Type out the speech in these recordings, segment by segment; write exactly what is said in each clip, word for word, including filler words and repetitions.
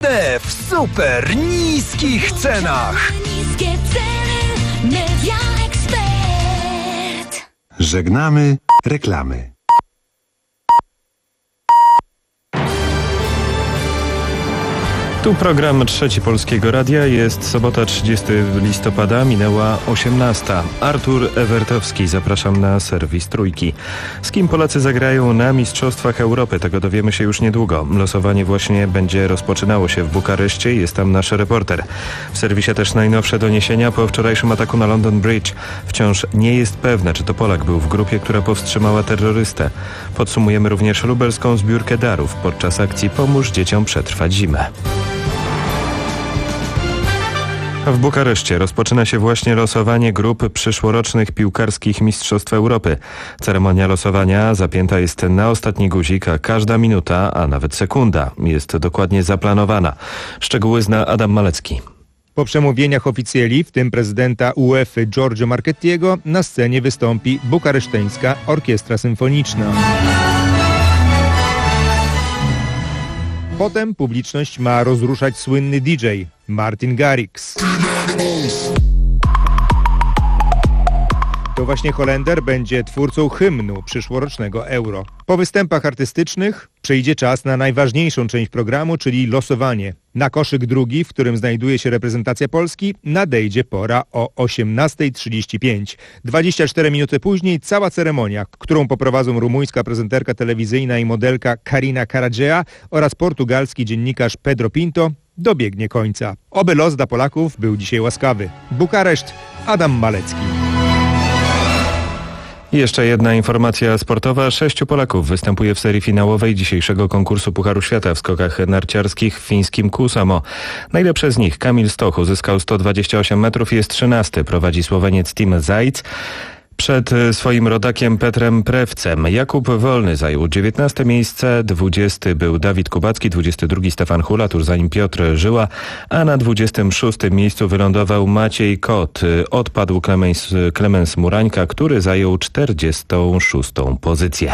w super niskich cenach. Niskie ceny, Media Expert. Żegnamy reklamy. Tu program Trzeci Polskiego Radia. Jest sobota, trzydziestego listopada, minęła osiemnasta. Artur Ewertowski, zapraszam na serwis Trójki. Z kim Polacy zagrają na Mistrzostwach Europy? Tego dowiemy się już niedługo. Losowanie właśnie będzie rozpoczynało się w Bukareszcie. Jest tam nasz reporter. W serwisie też najnowsze doniesienia po wczorajszym ataku na London Bridge. Wciąż nie jest pewne, czy to Polak był w grupie, która powstrzymała terrorystę. Podsumujemy również lubelską zbiórkę darów podczas akcji Pomóż dzieciom przetrwać zimę. W Bukareszcie rozpoczyna się właśnie losowanie grup przyszłorocznych piłkarskich Mistrzostw Europy. Ceremonia losowania zapięta jest na ostatni guzik, a każda minuta, a nawet sekunda jest dokładnie zaplanowana. Szczegóły zna Adam Malecki. Po przemówieniach oficjeli, w tym prezydenta UEFA Giorgio Marchettiego, na scenie wystąpi bukareszteńska orkiestra symfoniczna. Potem publiczność ma rozruszać słynny D J Martin Garrix. To właśnie Holender będzie twórcą hymnu przyszłorocznego Euro. Po występach artystycznych przyjdzie czas na najważniejszą część programu, czyli losowanie. Na koszyk drugi, w którym znajduje się reprezentacja Polski, nadejdzie pora o osiemnasta trzydzieści pięć. dwadzieścia cztery minuty później cała ceremonia, którą poprowadzą rumuńska prezenterka telewizyjna i modelka Karina Karadzea oraz portugalski dziennikarz Pedro Pinto, dobiegnie końca. Oby los dla Polaków był dzisiaj łaskawy. Bukareszt, Adam Malecki. Jeszcze jedna informacja sportowa. Sześciu Polaków występuje w serii finałowej dzisiejszego konkursu Pucharu Świata w skokach narciarskich w fińskim Kuusamo. Najlepszy z nich, Kamil Stoch, uzyskał sto dwadzieścia osiem metrów i jest trzynasty. Prowadzi Słoweniec Tim Zajc przed swoim rodakiem Petrem Prewcem. Jakub Wolny zajął dziewiętnaste miejsce, dwudziesty był Dawid Kubacki, dwudziesty drugi Stefan Hula, tuż za nim Piotr Żyła, a na dwudziestym szóstym miejscu wylądował Maciej Kot. Odpadł Klemens, Klemens Murańka, który zajął czterdziestą szóstą pozycję.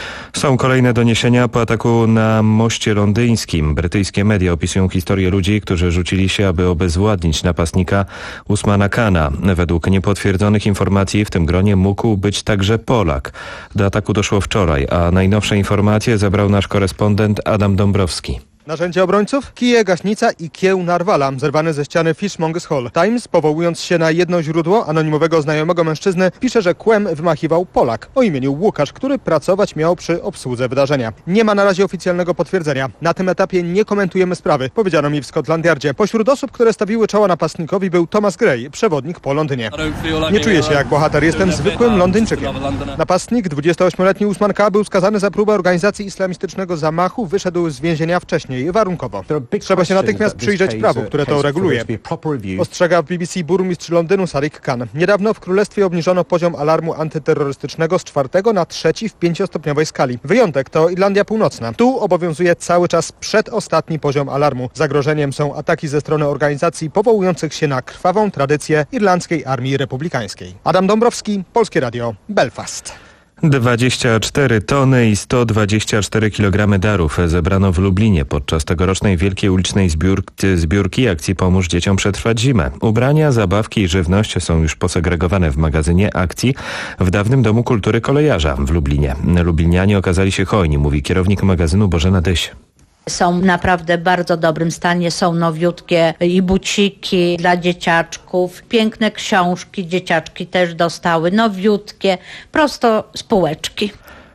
Są kolejne doniesienia po ataku na moście londyńskim. Brytyjskie media opisują historię ludzi, którzy rzucili się, aby obezwładnić napastnika Usmana Kana. Według niepotwierdzonych informacji w tym gronie mógł być także Polak. Do ataku doszło wczoraj, a najnowsze informacje zebrał nasz korespondent Adam Dąbrowski. Narzędzie obrońców? Kije, gaśnica i kieł narwala, zerwany ze ściany Fishmongers Hall. Times, powołując się na jedno źródło anonimowego znajomego mężczyzny, pisze, że kłem wymachiwał Polak o imieniu Łukasz, który pracować miał przy obsłudze wydarzenia. Nie ma na razie oficjalnego potwierdzenia. Na tym etapie nie komentujemy sprawy, powiedziano mi w Scotland Yardzie. Pośród osób, które stawiły czoła napastnikowi, był Thomas Gray, przewodnik po Londynie. Nie czuję się jak bohater, jestem zwykłym Londyńczykiem. Napastnik, dwudziestoośmioletni Usman K. był skazany za próbę organizacji islamistycznego zamachu, wyszedł z więzienia wcześniej. Warunkowo. Trzeba się natychmiast przyjrzeć prawu, które to reguluje. Ostrzega w B B C burmistrz Londynu Sadiq Khan. Niedawno w Królestwie obniżono poziom alarmu antyterrorystycznego z czwartego na trzeci w pięciostopniowej skali. Wyjątek to Irlandia Północna. Tu obowiązuje cały czas przedostatni poziom alarmu. Zagrożeniem są ataki ze strony organizacji powołujących się na krwawą tradycję Irlandzkiej Armii Republikańskiej. Adam Dąbrowski, Polskie Radio, Belfast. dwadzieścia cztery tony i sto dwadzieścia cztery kilogramy darów zebrano w Lublinie podczas tegorocznej wielkiej ulicznej zbiórki, zbiórki akcji Pomóż dzieciom przetrwać zimę. Ubrania, zabawki i żywność są już posegregowane w magazynie akcji w dawnym Domu Kultury Kolejarza w Lublinie. Lublinianie okazali się hojni, mówi kierownik magazynu Bożena Dyś. Są naprawdę w bardzo dobrym stanie, są nowiutkie i buciki dla dzieciaczków, piękne książki, dzieciaczki też dostały, nowiutkie, prosto z półeczki.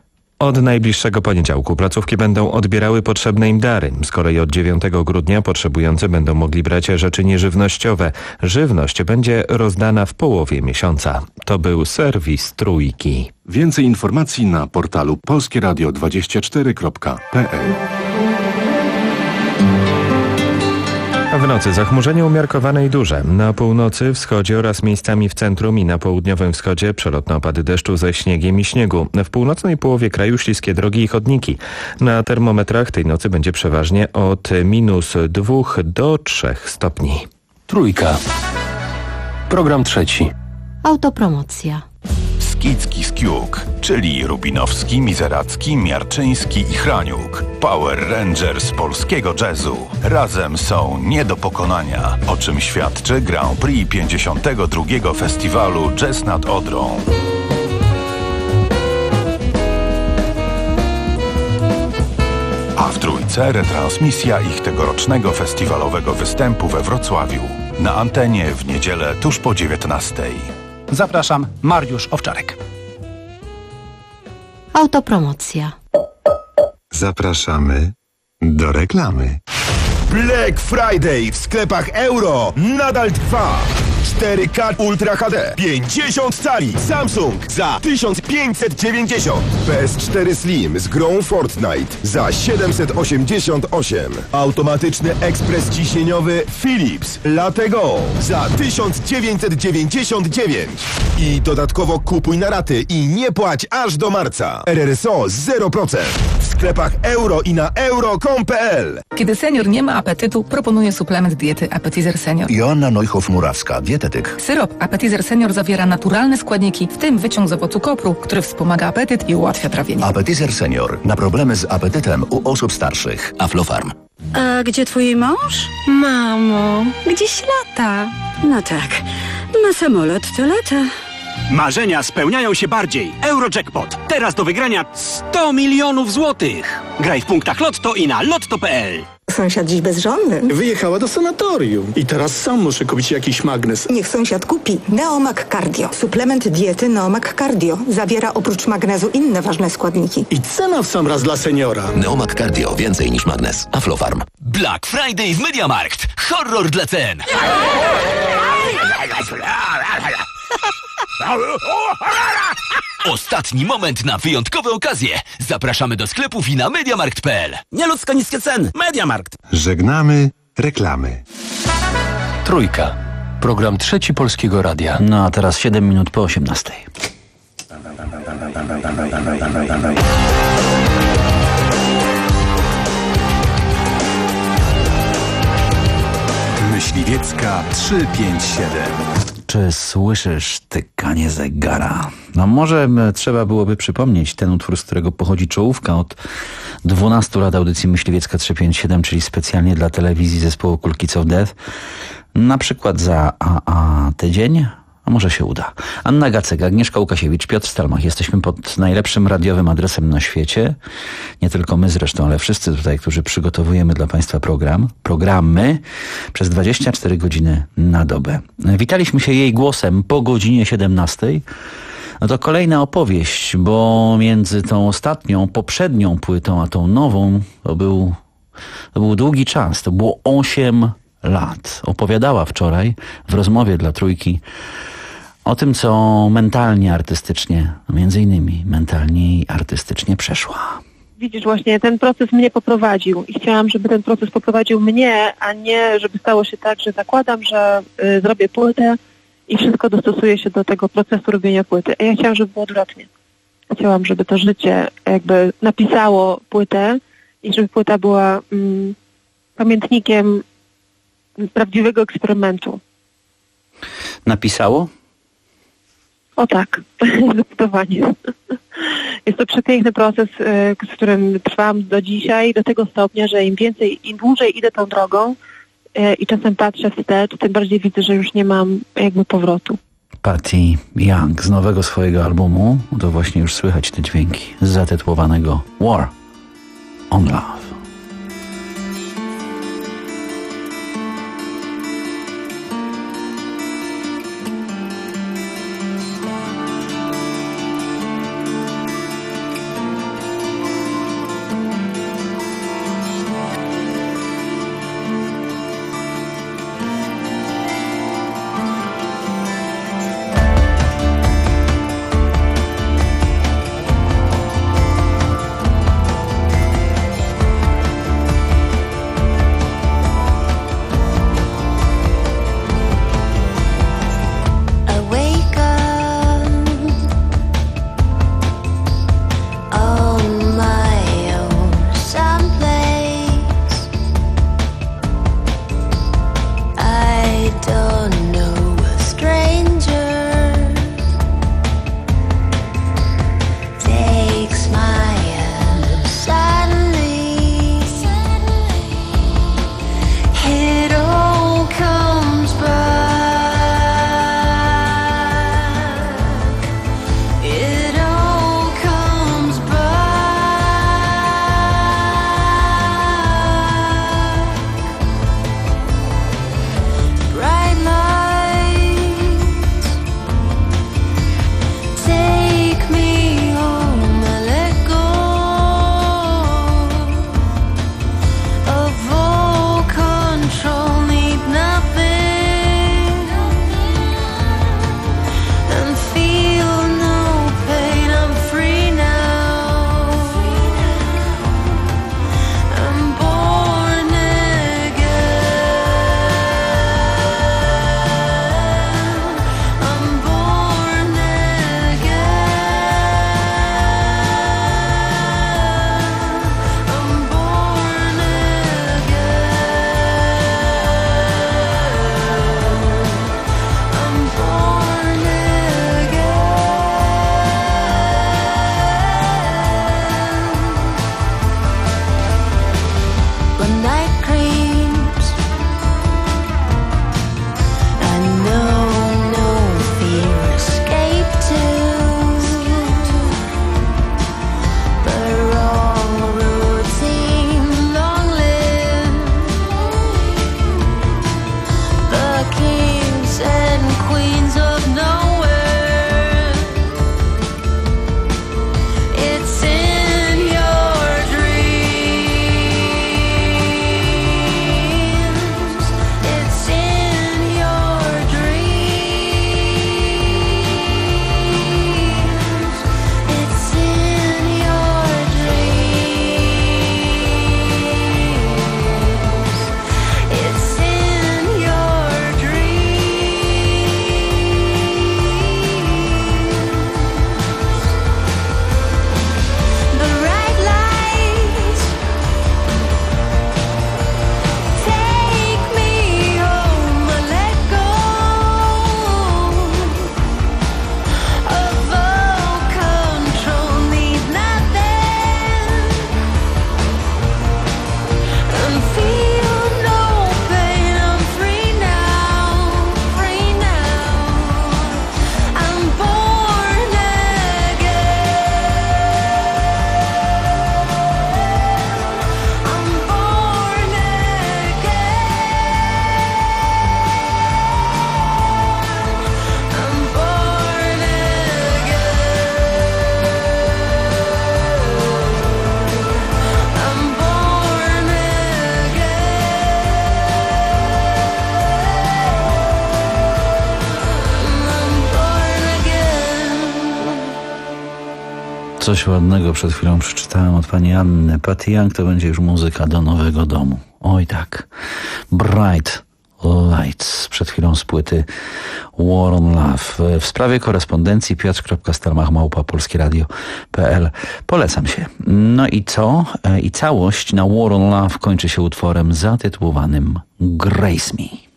Od najbliższego poniedziałku placówki będą odbierały potrzebne im dary. Z kolei od dziewiątego grudnia potrzebujący będą mogli brać rzeczy nieżywnościowe. Żywność będzie rozdana w połowie miesiąca. To był serwis Trójki. Więcej informacji na portalu polskie radio dwadzieścia cztery kropka p l. W nocy zachmurzenie umiarkowane i duże. Na północy, wschodzie oraz miejscami w centrum i na południowym wschodzie przelotne opady deszczu ze śniegiem i śniegu. W północnej połowie kraju śliskie drogi i chodniki. Na termometrach tej nocy będzie przeważnie od minus dwóch do trzech stopni. Trójka. Program trzeci. Autopromocja. Beskidzki Skiuk, czyli Rubinowski, Mizeracki, Miarczyński i Hraniuk. Power Rangers polskiego jazzu. Razem są nie do pokonania, o czym świadczy Grand Prix pięćdziesiątego drugiego Festiwalu Jazz nad Odrą. A w Trójce retransmisja ich tegorocznego festiwalowego występu we Wrocławiu. Na antenie w niedzielę tuż po dziewiętnastej. Zapraszam, Mariusz Owczarek. Autopromocja. Zapraszamy do reklamy. Black Friday w sklepach Euro nadal trwa. cztery K Ultra H D pięćdziesiąt cali Samsung za tysiąc pięćset dziewięćdziesiąt. P S cztery Slim z grą Fortnite za siedemset osiemdziesiąt osiem. Automatyczny ekspres ciśnieniowy Philips Latego za tysiąc dziewięćset dziewięćdziesiąt dziewięć. I dodatkowo kupuj na raty i nie płać aż do marca. R R S O zero procent. W sklepach Euro i na euro kropka com kropka p l. Kiedy senior nie ma apetytu, proponuję suplement diety Appetizer Senior. Joanna Neuhoff-Murawska, dietetyk. Syrop Appetizer Senior zawiera naturalne składniki, w tym wyciąg z owocu kopru, który wspomaga apetyt i ułatwia trawienie. Appetizer Senior. Na problemy z apetytem u osób starszych. Aflofarm. A gdzie twój mąż? Mamo, gdzieś lata. No tak, na samolot to lata. Marzenia spełniają się bardziej. Eurojackpot. Teraz do wygrania sto milionów złotych. Graj w punktach Lotto i na lotto kropka p l. Sąsiad dziś bezżonny. Wyjechała do sanatorium i teraz sam muszę kupić jakiś magnes. Niech sąsiad kupi Neomag Cardio. Suplement diety Neomag Cardio. Zawiera oprócz magnezu inne ważne składniki. I cena w sam raz dla seniora. Neomag Cardio. Więcej niż magnes. Aflofarm. Black Friday w MediaMarkt. Horror dla cen. Ostatni moment na wyjątkowe okazje. Zapraszamy do sklepów i na mediamarkt kropka p l. Nieludzko niskie ceny. MediaMarkt. Żegnamy reklamy. Trójka. Program Trzeci Polskiego Radia. No a teraz siedem minut po osiemnastej. Myśliwiecka trzysta pięćdziesiąt siedem. Czy słyszysz tykanie zegara? No może trzeba byłoby przypomnieć ten utwór, z którego pochodzi czołówka od dwunastu lat audycji Myśliwiecka trzysta pięćdziesiąt siedem, czyli specjalnie dla telewizji zespołu Cool Kids of Death. Na przykład za a, a tydzień, a może się uda. Anna Gacek, Agnieszka Łukasiewicz, Piotr Stelmach. Jesteśmy pod najlepszym radiowym adresem na świecie. Nie tylko my zresztą, ale wszyscy tutaj, którzy przygotowujemy dla Państwa program, programy przez dwadzieścia cztery godziny na dobę. Witaliśmy się jej głosem po godzinie siedemnastej. No to kolejna opowieść, bo między tą ostatnią, poprzednią płytą, a tą nową to był, to był długi czas. To było osiem lat. Opowiadała wczoraj w rozmowie dla Trójki o tym, co mentalnie, artystycznie, no między innymi mentalnie i artystycznie przeszła. Widzisz, właśnie ten proces mnie poprowadził i chciałam, żeby ten proces poprowadził mnie, a nie żeby stało się tak, że zakładam, że y, zrobię płytę i wszystko dostosuje się do tego procesu robienia płyty. A ja chciałam, żeby było odwrotnie. Chciałam, żeby to życie jakby napisało płytę i żeby płyta była mm, pamiętnikiem prawdziwego eksperymentu. Napisało? O tak, zdecydowanie. Jest to przepiękny proces, z którym trwam do dzisiaj, do tego stopnia, że im więcej, im dłużej idę tą drogą i czasem patrzę wstecz, tym bardziej widzę, że już nie mam jakby powrotu. Party Young z nowego swojego albumu, to właśnie już słychać te dźwięki z zatytułowanego War on Love. Coś ładnego przed chwilą przeczytałem od pani Anny. Patty Young to będzie już muzyka do nowego domu. Oj tak. Bright Lights. Przed chwilą z płyty War on Love. W sprawie korespondencji piotr kropka stelmach małpa polskieradio kropka p l. Polecam się. No i co? I całość na War on Love kończy się utworem zatytułowanym Grace Me.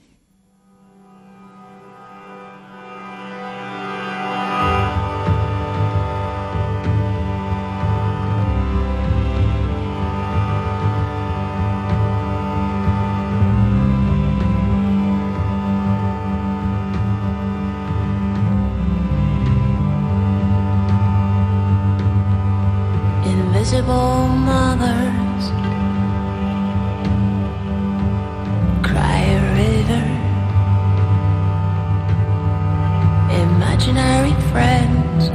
Invisible mothers cry a river. Imaginary friends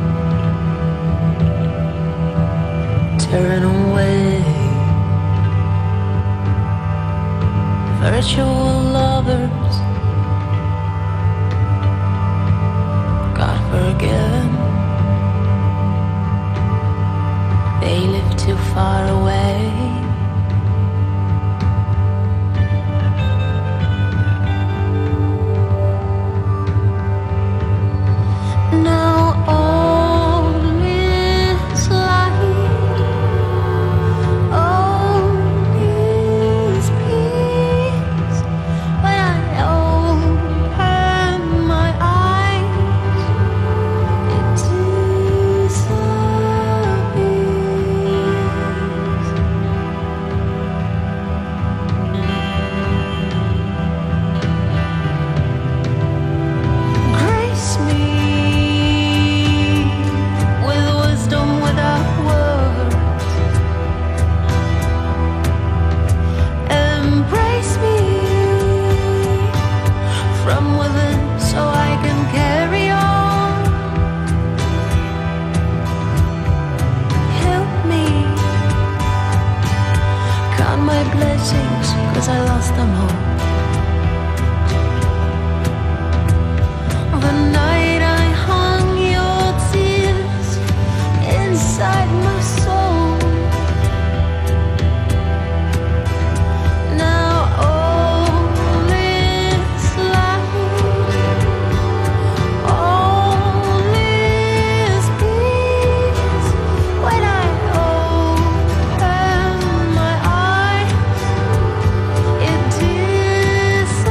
turn away. Virtual lovers, God forgiven. They live too far away. Now all is light, all is peace. When I open my eyes, it disappears. Grace me with wisdom without words. Embrace me from within so I can carry on. Help me count my blessings, 'cause I lost them all. The night I hung your tears inside my soul. Now all is light, all is peace. When I open my eyes, it disappears.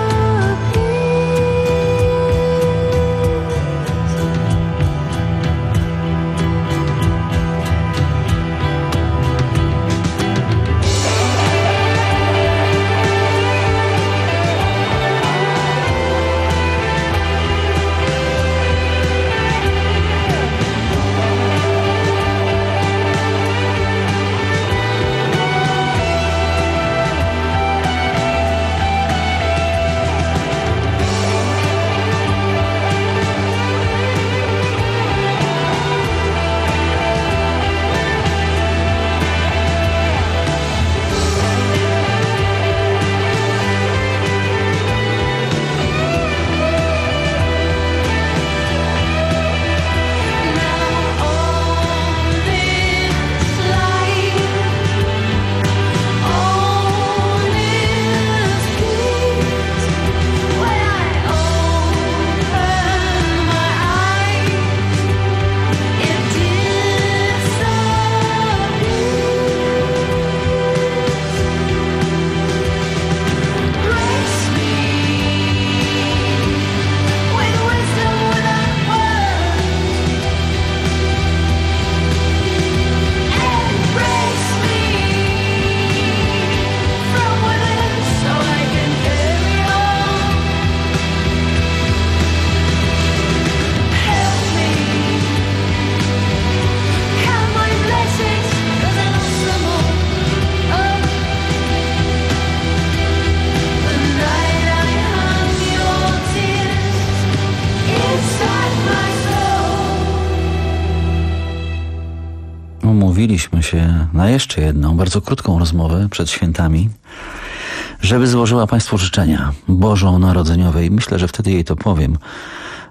Umówiliśmy się na jeszcze jedną, bardzo krótką rozmowę przed świętami, żeby złożyła Państwu życzenia bożonarodzeniowe i myślę, że wtedy jej to powiem,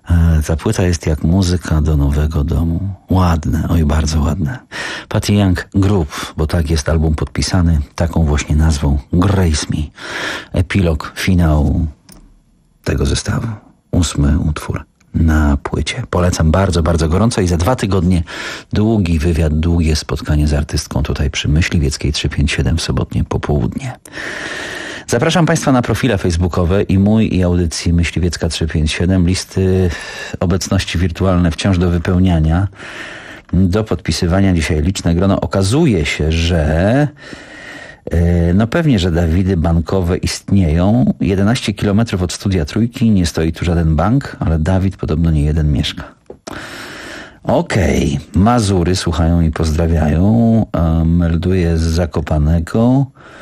Ta płyta jest jak muzyka do nowego domu. Ładne, oj bardzo ładne. Patty Young Group, bo tak jest album podpisany, taką właśnie nazwą, Grace Me. Epilog, finał tego zestawu. Ósmy utwór na płycie. Polecam bardzo, bardzo gorąco i za dwa tygodnie długi wywiad, długie spotkanie z artystką tutaj przy Myśliwieckiej trzysta pięćdziesiąt siedem w sobotnie popołudnie. Zapraszam Państwa na profile facebookowe i mój i audycji Myśliwiecka trzysta pięćdziesiąt siedem. Listy obecności wirtualne wciąż do wypełniania, do podpisywania. Dzisiaj liczne grono. Okazuje się, że no pewnie, że Dawidy bankowe istnieją. jedenaście kilometrów od studia Trójki, nie stoi tu żaden bank, ale Dawid podobno nie jeden mieszka. Okej, okay. Mazury słuchają i pozdrawiają. Melduję z Zakopanego.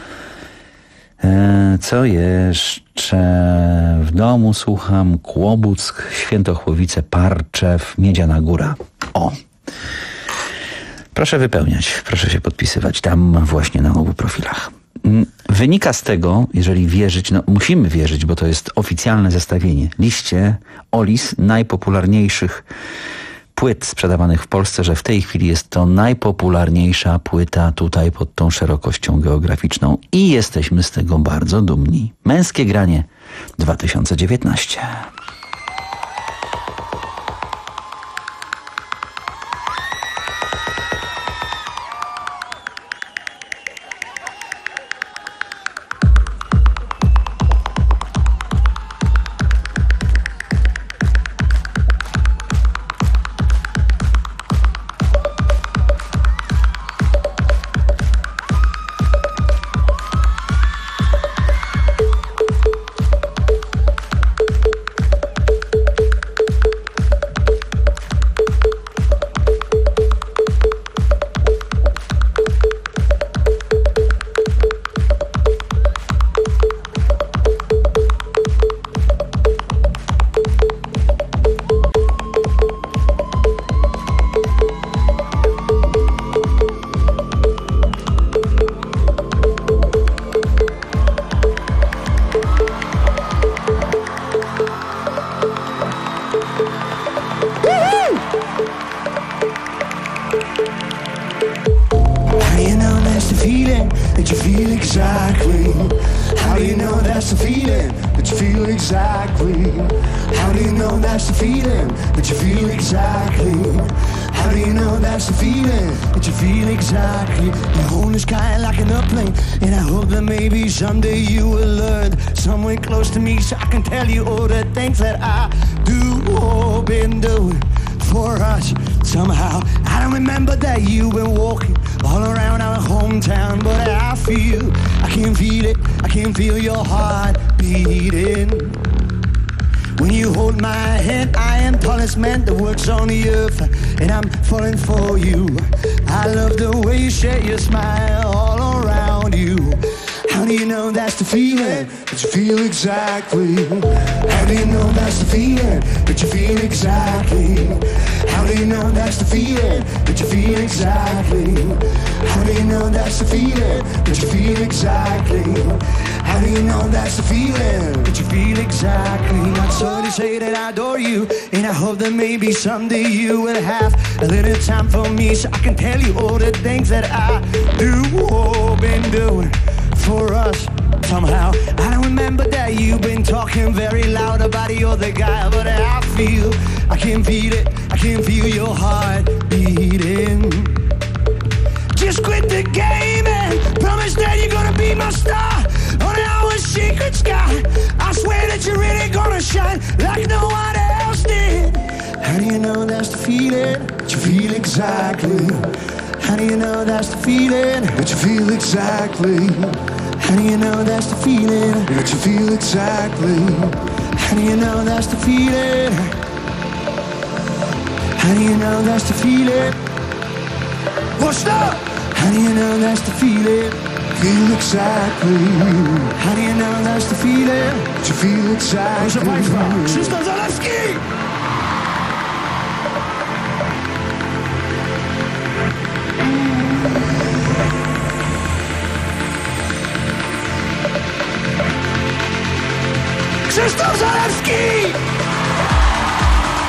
Co jeszcze? W domu słucham. Kłobuck, Świętochłowice, Parczew, Miedziana Góra. O! Proszę wypełniać, proszę się podpisywać tam właśnie na obu profilach. Wynika z tego, jeżeli wierzyć, no musimy wierzyć, bo to jest oficjalne zestawienie, liście Olis najpopularniejszych płyt sprzedawanych w Polsce, że w tej chwili jest to najpopularniejsza płyta tutaj pod tą szerokością geograficzną i jesteśmy z tego bardzo dumni. Męskie granie dwa tysiące dziewiętnaście. Someday you will learn somewhere close to me, so I can tell you all the things that I do or been doing for us. Somehow I don't remember that you've been walking all around our hometown, but I feel, I can feel it, I can feel your heart beating. When you hold my hand, I am tallest man that works on the earth, and I'm falling for you. I love the way you share your smile all around you. How do you know that's the feeling that you feel exactly? How do you know that's the feeling that you feel exactly? How do you know that's the feeling that you feel exactly? How do you know that's the feeling that you feel exactly? How do you know that's the feeling that you feel exactly? I'm sorry to say that I adore you, and I hope that maybe someday you will have a little time for me, so I can tell you all the things that I do or been doing for us. Somehow I don't remember that you've been talking very loud about the other guy, but I feel, I can feel it, I can feel your heart beating. Just quit the game and promise that you're gonna be my star on our secret sky. I swear that you're really gonna shine like no one else did. How do you know that's the feeling that you feel exactly? How do you know that's the feeling that you feel exactly? How do you know that's the feeling that you feel exactly? How do you know that's the feeling? How do you know that's the feeling? What's up? How do you know that's the feeling? Feel exactly. How do you know that's the feeling that you feel exactly? Proszę Państwa, Krzysztof Zalewski! Krzysztof Zalewski!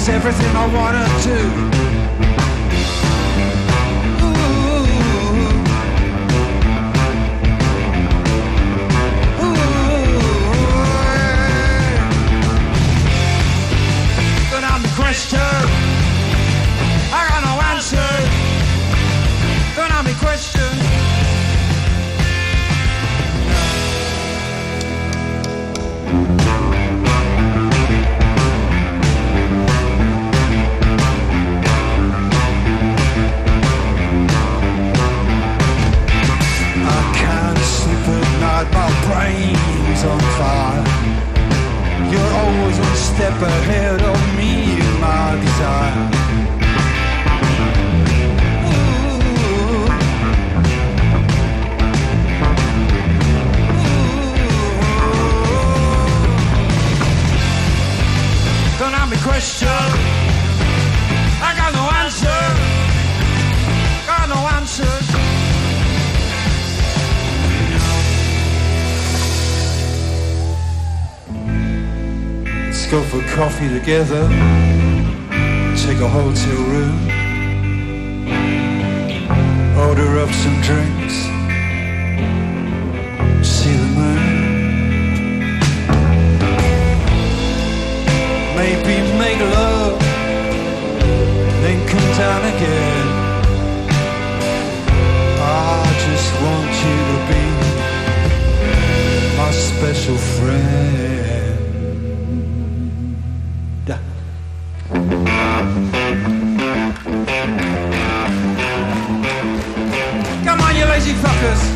It's everything I wanna do. Question, I got no answer. Don't have me question. I can't sleep at night, my brain's on fire. You're always one step ahead of me in my desire. Ooh. Ooh. Don't have me question. I got no answer. Got no answers. Let's go for coffee together. Take a hotel room. Order up some drinks. See the moon. Maybe make love, then come down again. I just want you to be my special friend. Come on, you lazy fuckers.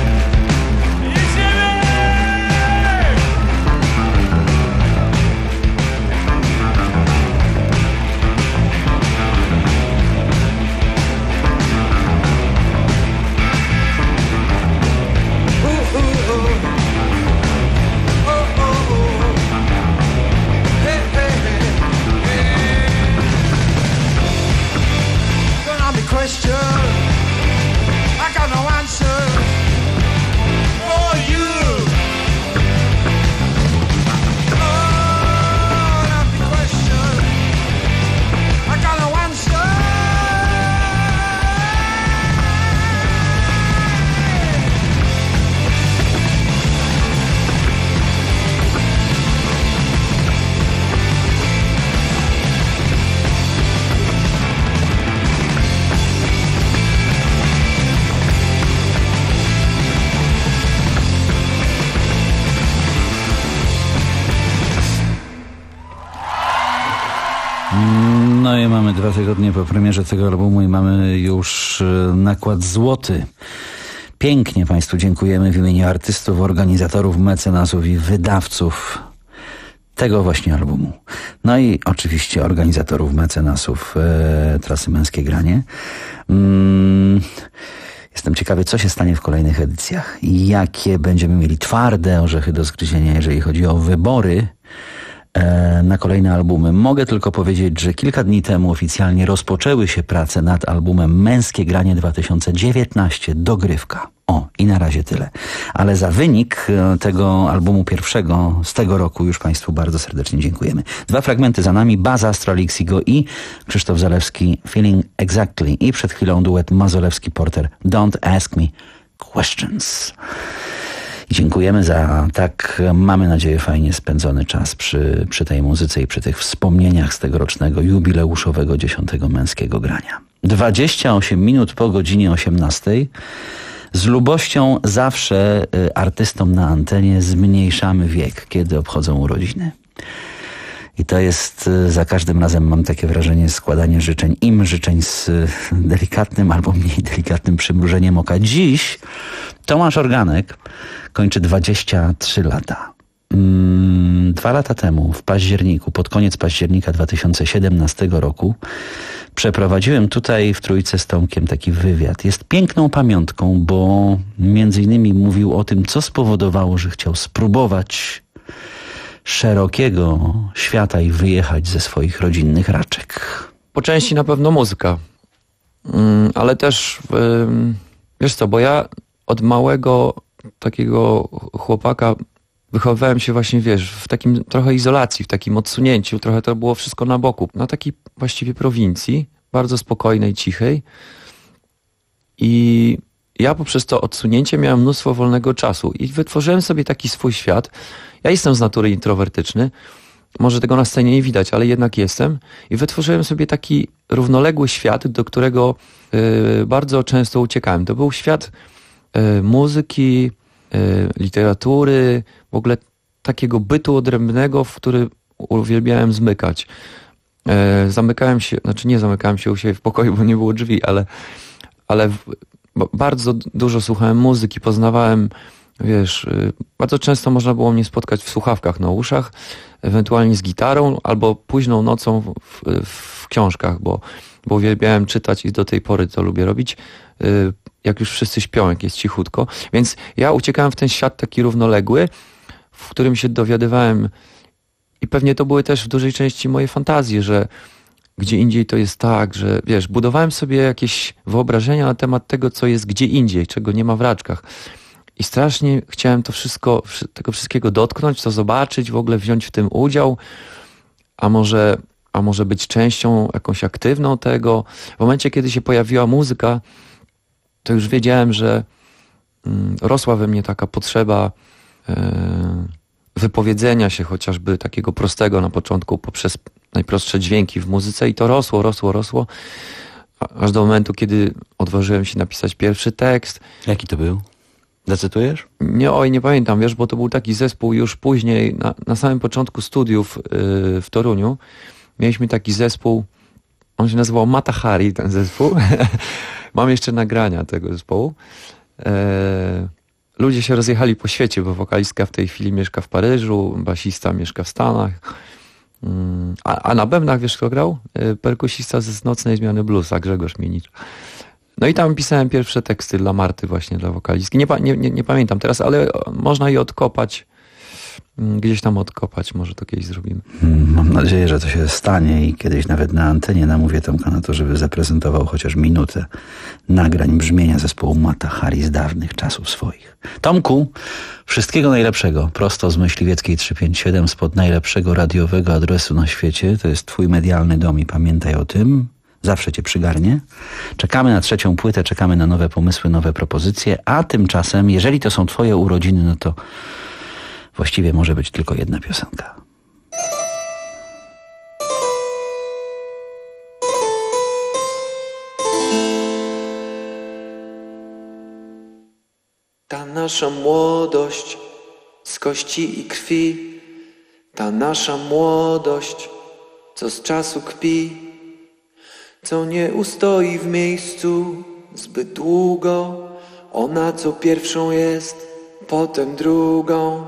I got no answer for you. Oh, not the question. I got no answer. No i mamy dwa tygodnie po premierze tego albumu i mamy już nakład złoty. Pięknie Państwu dziękujemy w imieniu artystów, organizatorów, mecenasów i wydawców tego właśnie albumu. No i oczywiście organizatorów, mecenasów e, Trasy Męskie Granie. Mm, jestem ciekawy, co się stanie w kolejnych edycjach. Jakie będziemy mieli twarde orzechy do zgryzienia, jeżeli chodzi o wybory na kolejne albumy. Mogę tylko powiedzieć, że kilka dni temu oficjalnie rozpoczęły się prace nad albumem Męskie Granie dwa tysiące dziewiętnaście, dogrywka. O, i na razie tyle. Ale za wynik tego albumu pierwszego z tego roku już Państwu bardzo serdecznie dziękujemy. Dwa fragmenty za nami, Baza Astralixigo i Krzysztof Zalewski, Feeling Exactly, i przed chwilą duet Mazolewski-Porter, Don't Ask Me Questions. I dziękujemy za tak, mamy nadzieję, fajnie spędzony czas przy, przy tej muzyce i przy tych wspomnieniach z tegorocznego jubileuszowego dziesiątego Męskiego Grania. dwadzieścia osiem minut po godzinie osiemnastej. Z lubością zawsze y, artystom na antenie zmniejszamy wiek, kiedy obchodzą urodziny. I to jest, y, za każdym razem mam takie wrażenie, składanie życzeń, im życzeń z y, delikatnym albo mniej delikatnym przymrużeniem oka. Dziś Tomasz Organek kończy dwadzieścia trzy lata. Mm, dwa lata temu, w październiku, pod koniec października dwa tysiące siedemnastego roku, przeprowadziłem tutaj w Trójce z Tomkiem taki wywiad. Jest piękną pamiątką, bo między innymi mówił o tym, co spowodowało, że chciał spróbować szerokiego świata i wyjechać ze swoich rodzinnych raczek. Po części na pewno muzyka, mm, ale też yy, wiesz co, bo ja od małego takiego chłopaka wychowywałem się właśnie, wiesz, w takim trochę izolacji, w takim odsunięciu, trochę to było wszystko na boku. Na takiej właściwie prowincji, bardzo spokojnej, cichej. I ja poprzez to odsunięcie miałem mnóstwo wolnego czasu i wytworzyłem sobie taki swój świat. Ja jestem z natury introwertyczny, może tego na scenie nie widać, ale jednak jestem. I wytworzyłem sobie taki równoległy świat, do którego y, bardzo często uciekałem. To był świat y, muzyki, y, literatury, w ogóle takiego bytu odrębnego, w który uwielbiałem zmykać. Y, zamykałem się, znaczy nie zamykałem się u siebie w pokoju, bo nie było drzwi, ale, ale w, bardzo dużo słuchałem muzyki, poznawałem, wiesz, bardzo często można było mnie spotkać w słuchawkach na uszach, ewentualnie z gitarą, albo późną nocą w, w książkach, bo, bo uwielbiałem czytać i do tej pory to lubię robić, jak już wszyscy śpią, jak jest cichutko. Więc ja uciekałem w ten świat taki równoległy, w którym się dowiadywałem i pewnie to były też w dużej części moje fantazje, że gdzie indziej to jest tak, że wiesz, budowałem sobie jakieś wyobrażenia na temat tego, co jest gdzie indziej, czego nie ma w raczkach. I strasznie chciałem to wszystko, tego wszystkiego dotknąć, to zobaczyć, w ogóle wziąć w tym udział, a może, a może być częścią jakąś aktywną tego. W momencie, kiedy się pojawiła muzyka, to już wiedziałem, że mm, rosła we mnie taka potrzeba yy, wypowiedzenia się chociażby takiego prostego na początku poprzez najprostsze dźwięki w muzyce i to rosło, rosło, rosło, aż do momentu, kiedy odważyłem się napisać pierwszy tekst. Jaki to był? Zacytujesz? Nie, oj, nie pamiętam, wiesz, bo to był taki zespół już później, na, na samym początku studiów yy, w Toruniu. Mieliśmy taki zespół, on się nazywał Mata Hari, ten zespół. Mam jeszcze nagrania tego zespołu. Yy, ludzie się rozjechali po świecie, bo wokalistka w tej chwili mieszka w Paryżu, basista mieszka w Stanach. Yy, a, a na bębnach, wiesz, kto grał? Yy, perkusista z Nocnej Zmiany Bluesa, Grzegorz Minicz. No i tam pisałem pierwsze teksty dla Marty właśnie, dla wokalistki. Nie, nie, nie, nie pamiętam teraz, ale można je odkopać. Gdzieś tam odkopać, może to kiedyś zrobimy. Mam nadzieję, że to się stanie i kiedyś nawet na antenie namówię Tomka na to, żeby zaprezentował chociaż minutę nagrań brzmienia zespołu Mata Hari z dawnych czasów swoich. Tomku, wszystkiego najlepszego. Prosto z Myśliwieckiej trzysta pięćdziesiąt siedem, spod najlepszego radiowego adresu na świecie. To jest twój medialny dom i pamiętaj o tym. Zawsze cię przygarnie. Czekamy na trzecią płytę, czekamy na nowe pomysły, nowe propozycje, a tymczasem, jeżeli to są twoje urodziny, no to właściwie może być tylko jedna piosenka. Ta nasza młodość z kości i krwi, ta nasza młodość, co z czasu kpi, co nie ustoi w miejscu zbyt długo, ona co pierwszą jest, potem drugą.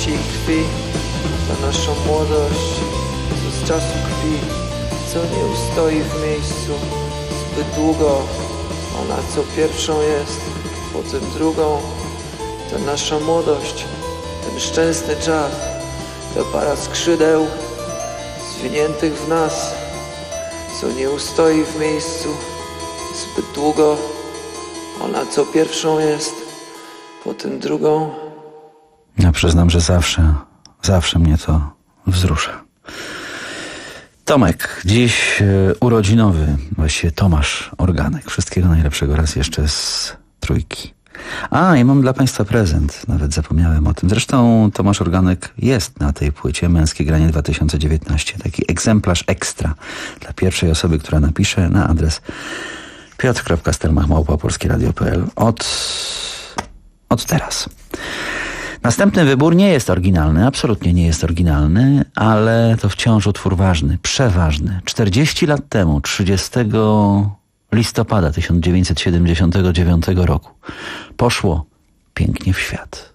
kości i krwi, ta nasza młodość, co z czasu krwi, co nie ustoi w miejscu zbyt długo. Ona co pierwszą jest, potem drugą. Ta nasza młodość, ten szczęsny czas, ta para skrzydeł zwiniętych w nas, co nie ustoi w miejscu zbyt długo. Ona co pierwszą jest, potem drugą. Ja przyznam, że zawsze, zawsze mnie to wzrusza. Tomek, dziś urodzinowy, właściwie Tomasz Organek. Wszystkiego najlepszego raz jeszcze z trójki. A, i mam dla Państwa prezent. Nawet zapomniałem o tym. Zresztą Tomasz Organek jest na tej płycie Męskie Granie dwa tysiące dziewiętnaście. Taki egzemplarz ekstra dla pierwszej osoby, która napisze na adres piotr kropka stelmach małpa polskie radio kropka p l od, od teraz. Następny wybór nie jest oryginalny, absolutnie nie jest oryginalny, ale to wciąż utwór ważny, przeważny. czterdzieści lat temu, trzydziestego listopada tysiąc dziewięćset siedemdziesiątego dziewiątego roku, poszło pięknie w świat.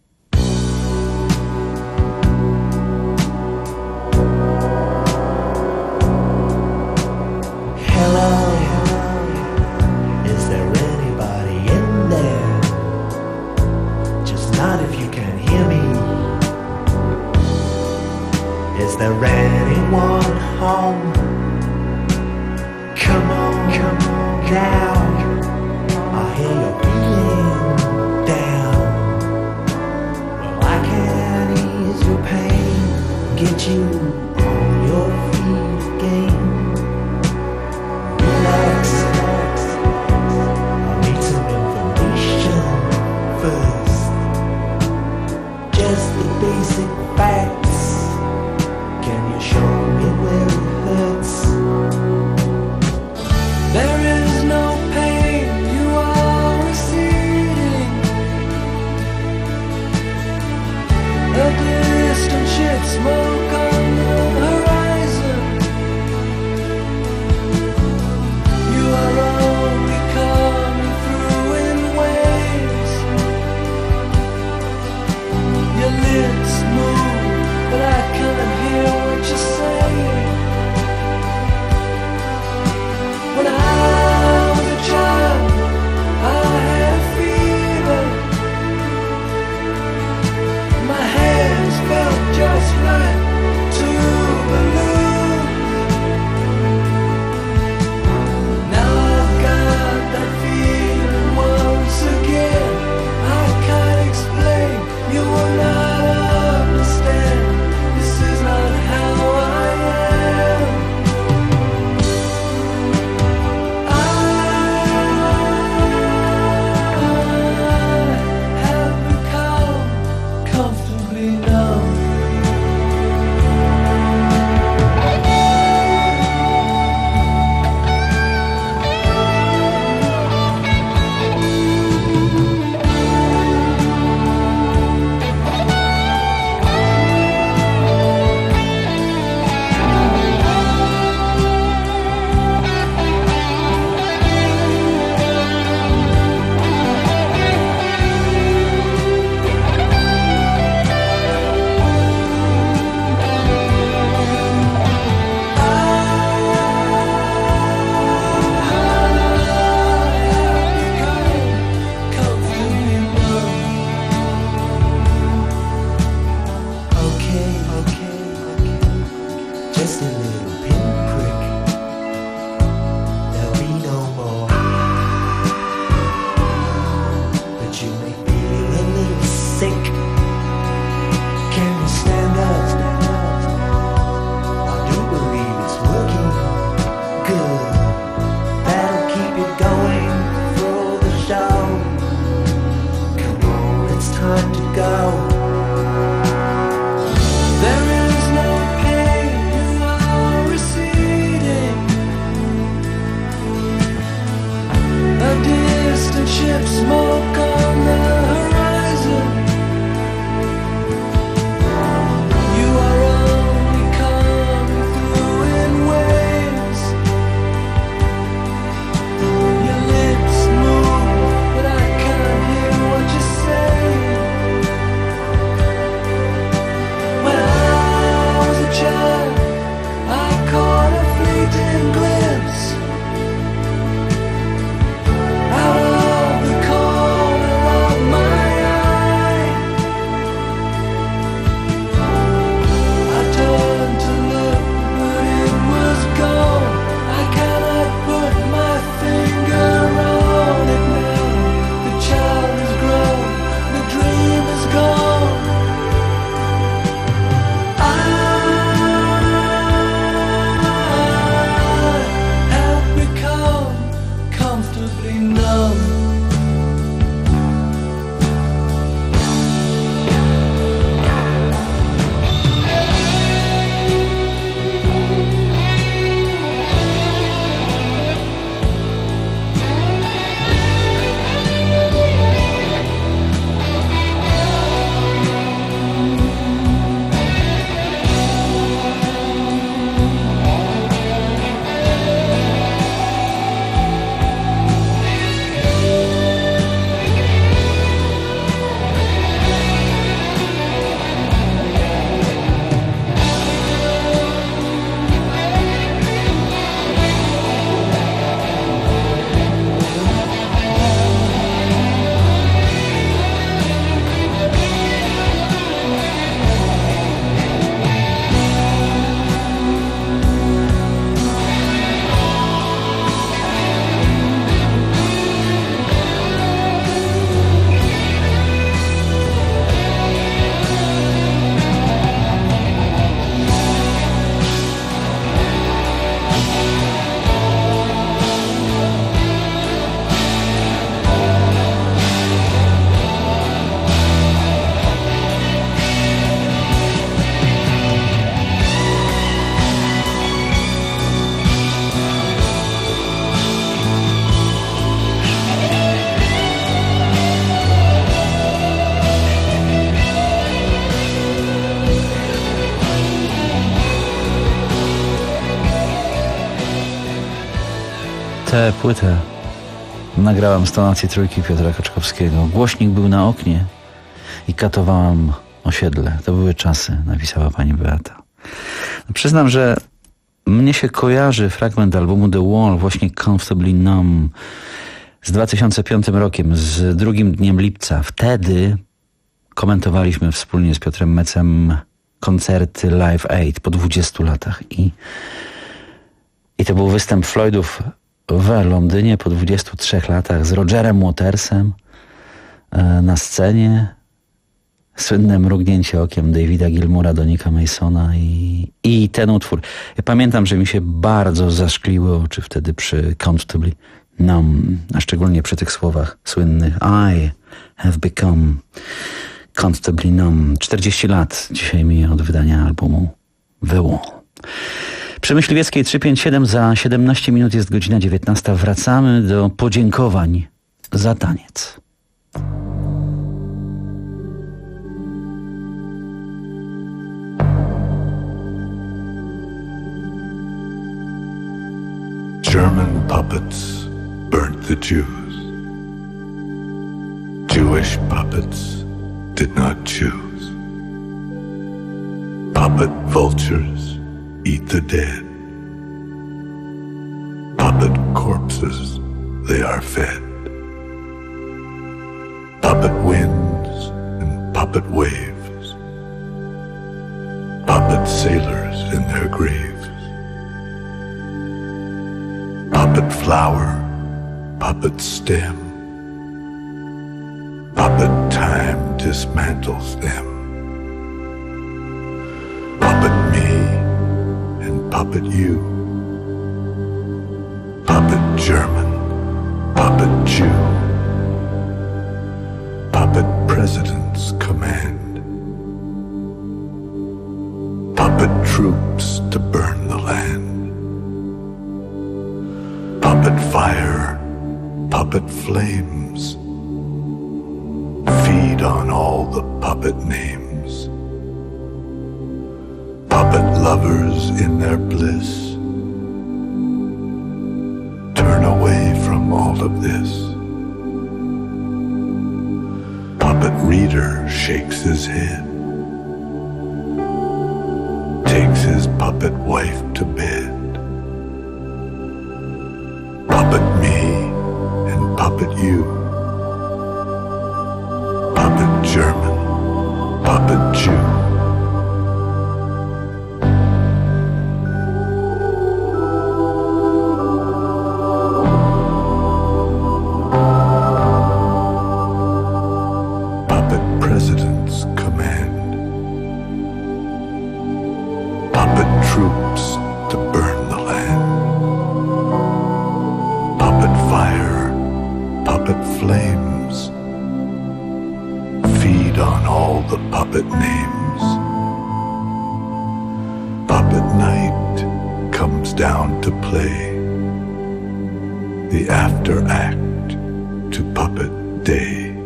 Hello, is there anybody in there? Just not if you can hear me. Is there anyone home? Come on, come on down. I hear you're feeling down. Well, I can ease your pain, get you on your feet again. Relax, I need some information first. Just the basic facts. Can you show me where it hurts? There is no pain, you are receding. A distant ship, smoke on the horizon. You are only coming through in waves. Your lips move, but I can't hear what you're saying. When I was a child, I had fever. My hands felt just right. Tę płytę nagrałam z tonacji trójki Piotra Kaczkowskiego. Głośnik był na oknie i katowałam osiedle. To były czasy, napisała pani Beata. No, przyznam, że mnie się kojarzy fragment albumu The Wall, właśnie Comfortably Numb, z dwa tysiące piątym rokiem, z drugim dniem lipca. Wtedy komentowaliśmy wspólnie z Piotrem Mecem koncerty Live Aid po dwudziestu latach. I, i to był występ Floydów w Londynie po dwudziestu trzech latach z Rogerem Watersem na scenie. Słynne mrugnięcie okiem Davida Gilmoura do Nicka Masona i, i ten utwór. Ja pamiętam, że mi się bardzo zaszkliły oczy wtedy przy Comfortably Numb, a szczególnie przy tych słowach słynnych I have become Comfortably Numb. czterdzieści lat dzisiaj mi od wydania albumu The Wall. Przy Myśliwieckiej trzysta pięćdziesiąt siedem za siedemnaście minut jest godzina dziewiętnasta. Wracamy do podziękowań za taniec. German puppets burnt the Jews. Jewish puppets did not choose. Puppet vultures eat the dead. Puppet corpses they are fed. Puppet winds and puppet waves. Puppet sailors in their graves. Puppet flower, puppet stem. Puppet time dismantles them. Puppet me and puppet you. Puppet German, puppet Jew. Puppet presidents command. Puppet troops to burn the land. Puppet fire, puppet flames. Feed on all the puppet names. Puppet lovers in their bliss. Turn away from all of this. Puppet reader shakes his head. Takes his puppet wife to bed. Puppet me and puppet you. Puppet German, puppet Jew. Puppet presidents command. Puppet troops to burn the land. Fire, puppet flames. Feed on all the puppet names. Puppet night comes down to play. The after act to puppet day.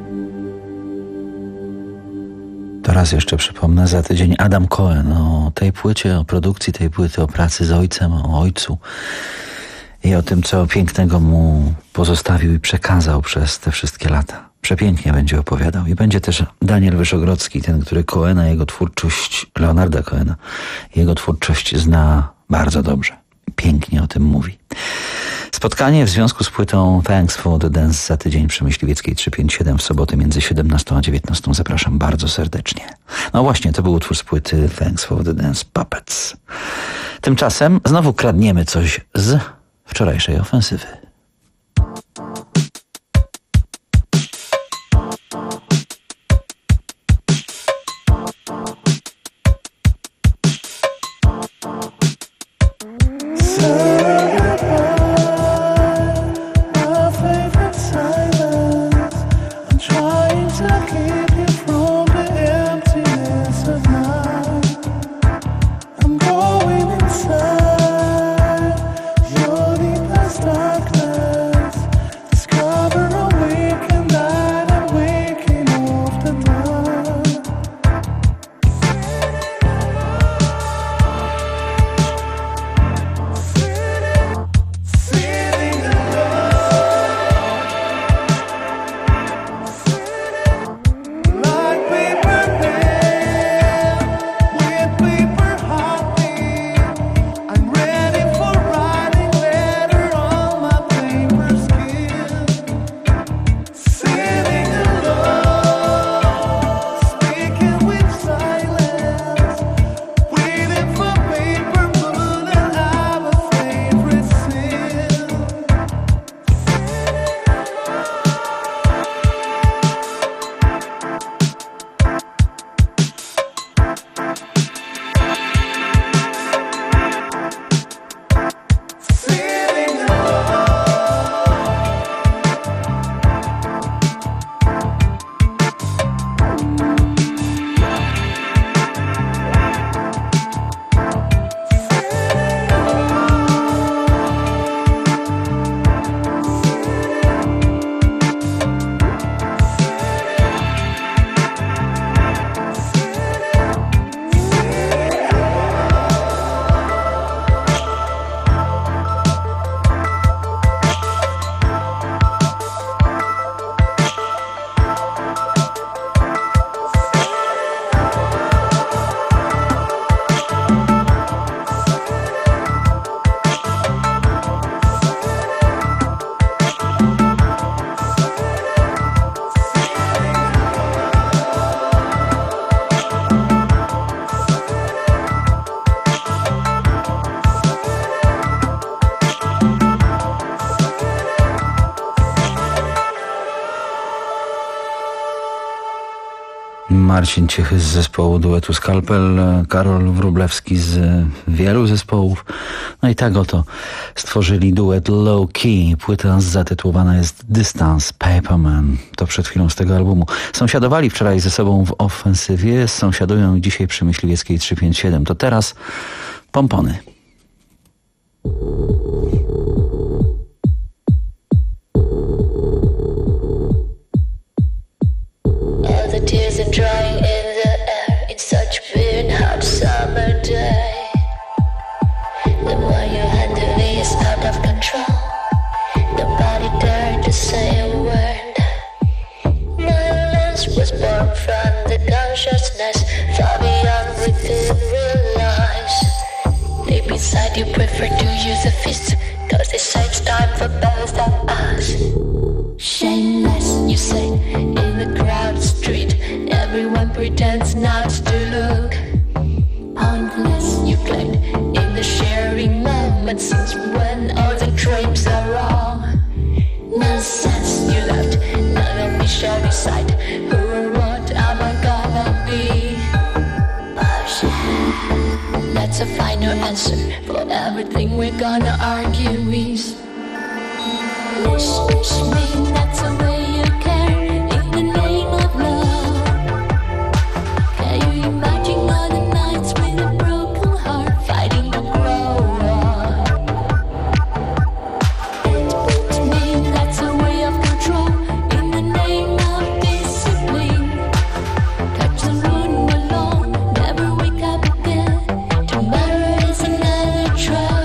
Teraz jeszcze przypomnę, za tydzień Adam Cohen o tej płycie, o produkcji tej płyty, o pracy z ojcem, o ojcu. I o tym, co pięknego mu pozostawił i przekazał przez te wszystkie lata. Przepięknie będzie opowiadał. I będzie też Daniel Wyszogrodzki, ten, który Cohena, jego twórczość, Leonarda Cohena, jego twórczość zna bardzo dobrze. Pięknie o tym mówi. Spotkanie w związku z płytą Thanks for the Dance za tydzień przy Myśliwieckiej trzysta pięćdziesiąt siedem w sobotę między siedemnastą a dziewiętnastą. Zapraszam bardzo serdecznie. No właśnie, to był utwór z płyty Thanks for the Dance, Puppets. Tymczasem znowu kradniemy coś z wczorajszej ofensywy. Darkness. Marcin Ciechy z zespołu duetu Skalpel, Karol Wróblewski z wielu zespołów. No i tak oto stworzyli duet Low Key. Płyta zatytułowana jest Distance Paperman. To przed chwilą z tego albumu. Sąsiadowali wczoraj ze sobą w ofensywie, sąsiadują dzisiaj przy Myśliwieckiej trzysta pięćdziesiąt siedem. To teraz Pompony. All the tears are drying in the air. It's such a weird hot summer day. The way you handle me is out of control. Nobody dared to say a word. Violence was born from the consciousness far beyond we could realize. Deep inside you prefer to use a fist, cause it saves time for both of us. Shameless, you say, in the crowded street. Everyone pretends not to look. Pointless, you claim, in the sharing moment. Since when all the dreams are wrong? Nonsense, you laughed. None of me shall decide who or what am I gonna be. That's a final answer for everything we're gonna argue with. Wish, wish me that's the way you care in the name of love. Can you imagine all the nights with a broken heart fighting to grow up? It puts me that's a way of control in the name of discipline. Catch the moon alone, never wake up again. Tomorrow is another try.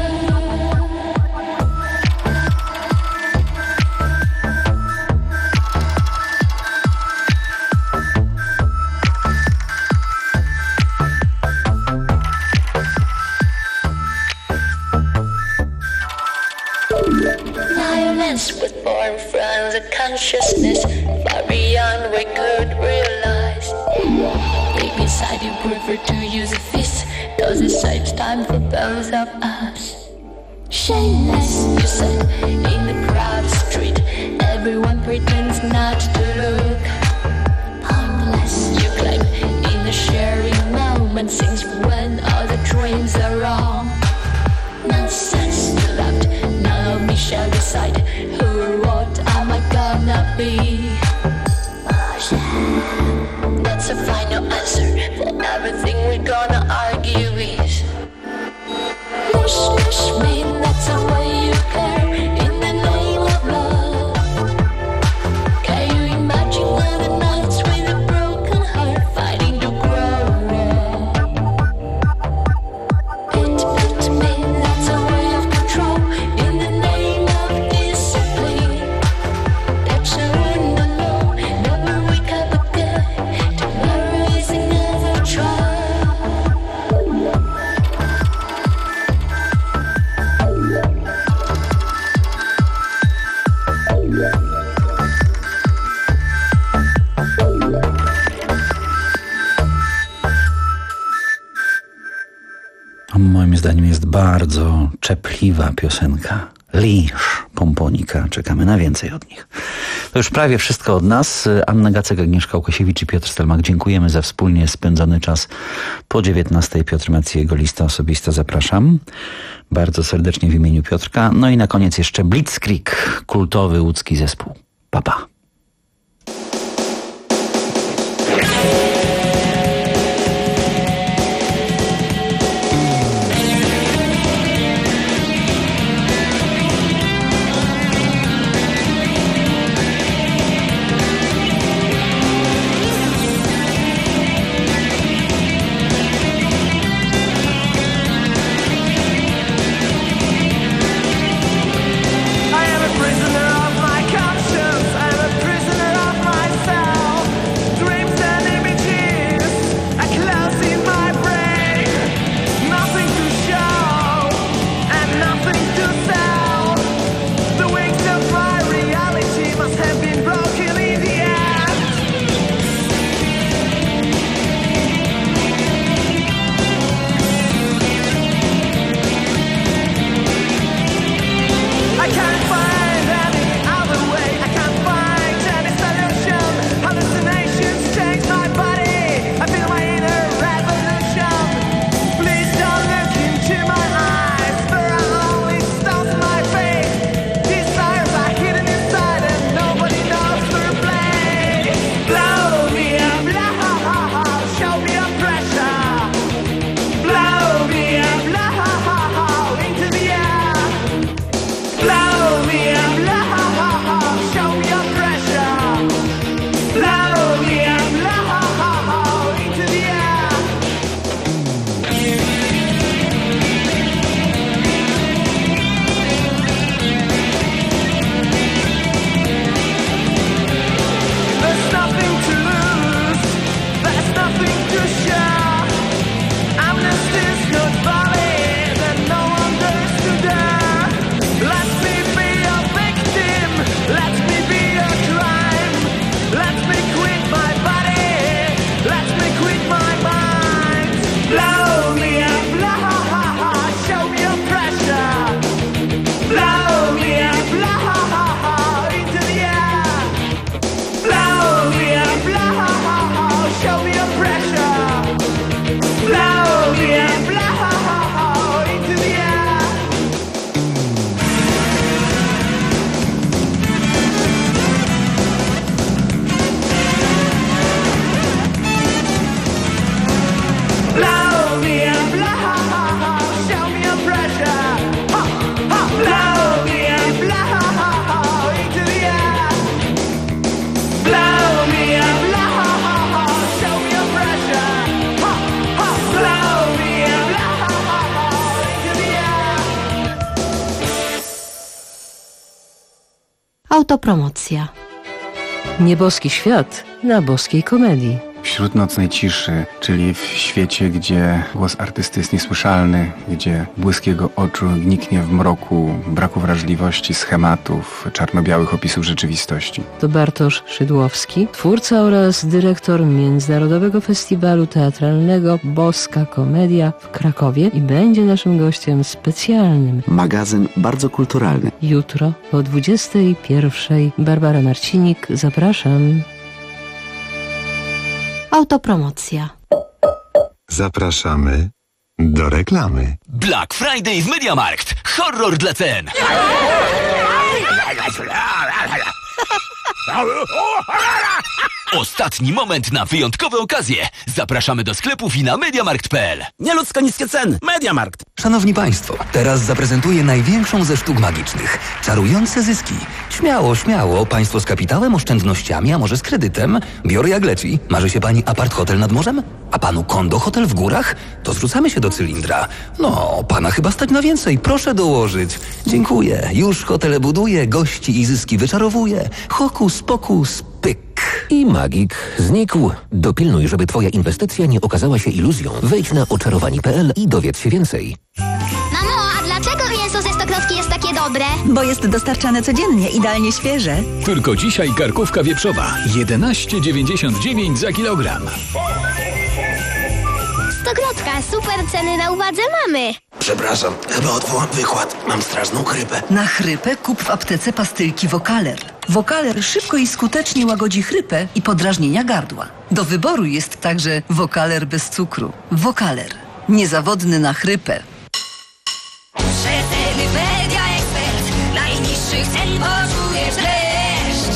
Violence was born from the consciousness far beyond we could realize. Deep inside you prefer to use a fist, cause it saves time for both of us. Shameless, you said, in the crowded street. Everyone pretends not to look. Pointless, you claim, in the sharing moment. Since when all the dreams are wrong? Nonsense, you laughed. None of me shall decide who or what am I gonna be. That's a final answer for everything we're gonna argue with. Wish, wish me that's the way you care in the name of love. Can you imagine all the nights with a broken heart fighting to grow up? It puts me that's a way of control in the name of discipline. That's a one alone, never wake up again. Tomorrow is another try. Moim zdaniem jest bardzo czepliwa piosenka. Lisz Pomponika. Czekamy na więcej od nich. To już prawie wszystko od nas. Anna Gacek, Agnieszka Łukasiewicz i Piotr Stelmach. Dziękujemy za wspólnie spędzony czas po dziewiętnastej. Piotr Maciej, jego lista osobista. Zapraszam bardzo serdecznie w imieniu Piotrka. No i na koniec jeszcze Blitzkrieg, kultowy łódzki zespół. Pa, pa. I am a prisoner of my conscience. I'm a Autopromocja. Nieboski świat na boskiej komedii. Wśród nocnej ciszy, czyli w świecie, gdzie głos artysty jest niesłyszalny, gdzie błysk jego oczu niknie w mroku braku wrażliwości, schematów, czarno-białych opisów rzeczywistości. To Bartosz Szydłowski, twórca oraz dyrektor Międzynarodowego Festiwalu Teatralnego Boska Komedia w Krakowie i będzie naszym gościem specjalnym. Magazyn bardzo kulturalny. Jutro o dwudziestej pierwszej. Barbara Marcinik, zapraszam. Autopromocja. Zapraszamy do reklamy. Black Friday w Mediamarkt. Horror dla cen. Ostatni moment na wyjątkowe okazje. Zapraszamy do sklepów i na mediamarkt kropka p l. Nieludzko niskie ceny. Mediamarkt. Szanowni Państwo, teraz zaprezentuję największą ze sztuk magicznych. Czarujące zyski. Śmiało, śmiało. Państwo z kapitałem, oszczędnościami, a może z kredytem. Biorę jak leci. Marzy się Pani apart hotel nad morzem? A Panu kondo hotel w górach? To zrzucamy się do cylindra. No, Pana chyba stać na więcej. Proszę dołożyć. Dziękuję. Już hotele buduję, gości i zyski wyczarowuję. Hokus pokus, pyk. I magik znikł. Dopilnuj, żeby Twoja inwestycja nie okazała się iluzją. Wejdź na oczarowani kropka p l i dowiedz się więcej. Mamo, a dlaczego mięso ze Stokrotki jest takie dobre? Bo jest dostarczane codziennie, idealnie świeże. Tylko dzisiaj karkówka wieprzowa. jedenaście dziewięćdziesiąt dziewięć za kilogram. Stokrotka, super ceny na uwadze mamy. Przepraszam, chyba odwołam wykład. Mam straszną chrypę. Na chrypę kup w aptece pastylki Wokaler. Wokaler szybko i skutecznie łagodzi chrypę i podrażnienia gardła. Do wyboru jest także Wokaler bez cukru. Wokaler. Niezawodny na chrypę. Przeceny Media Expert. Najniższych cen poczujesz deszcz.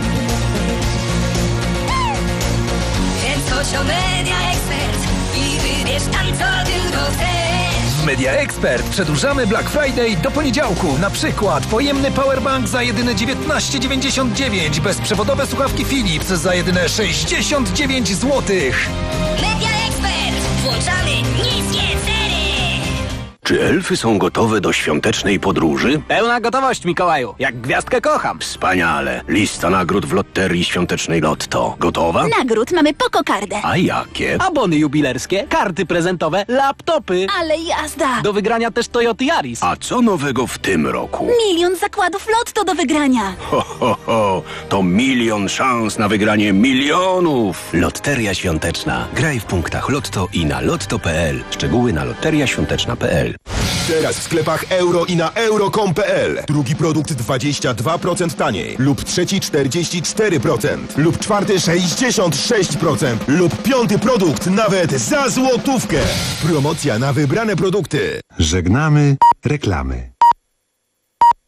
Więc chodź o Media Expert i wybierz tam, co tylko chcesz. W Media Expert przedłużamy Black Friday do poniedziałku. Na przykład pojemny powerbank za jedyne dziewiętnaście dziewięćdziesiąt dziewięć, bezprzewodowe słuchawki Philips za jedyne sześćdziesiąt dziewięć złotych. Media Expert. Włączamy niskie ceny. Czy elfy są gotowe do świątecznej podróży? Pełna gotowość, Mikołaju. Jak gwiazdkę kocham. Wspaniale. Lista nagród w loterii świątecznej Lotto. Gotowa? Nagród mamy pokokardę. A jakie? Abony jubilerskie, karty prezentowe, laptopy. Ale jazda. Do wygrania też Toyota Yaris. A co nowego w tym roku? Milion zakładów Lotto do wygrania. Ho, ho, ho. To milion szans na wygranie milionów. Loteria świąteczna. Graj w punktach Lotto i na lotto kropka p l. Szczegóły na loteria świąteczna kropka p l. Teraz w sklepach euro i na euro kropka com kropka p l. Drugi produkt dwadzieścia dwa procent taniej. Lub trzeci czterdzieści cztery procent. Lub czwarty sześćdziesiąt sześć procent. Lub piąty produkt nawet za złotówkę. Promocja na wybrane produkty. Żegnamy reklamy.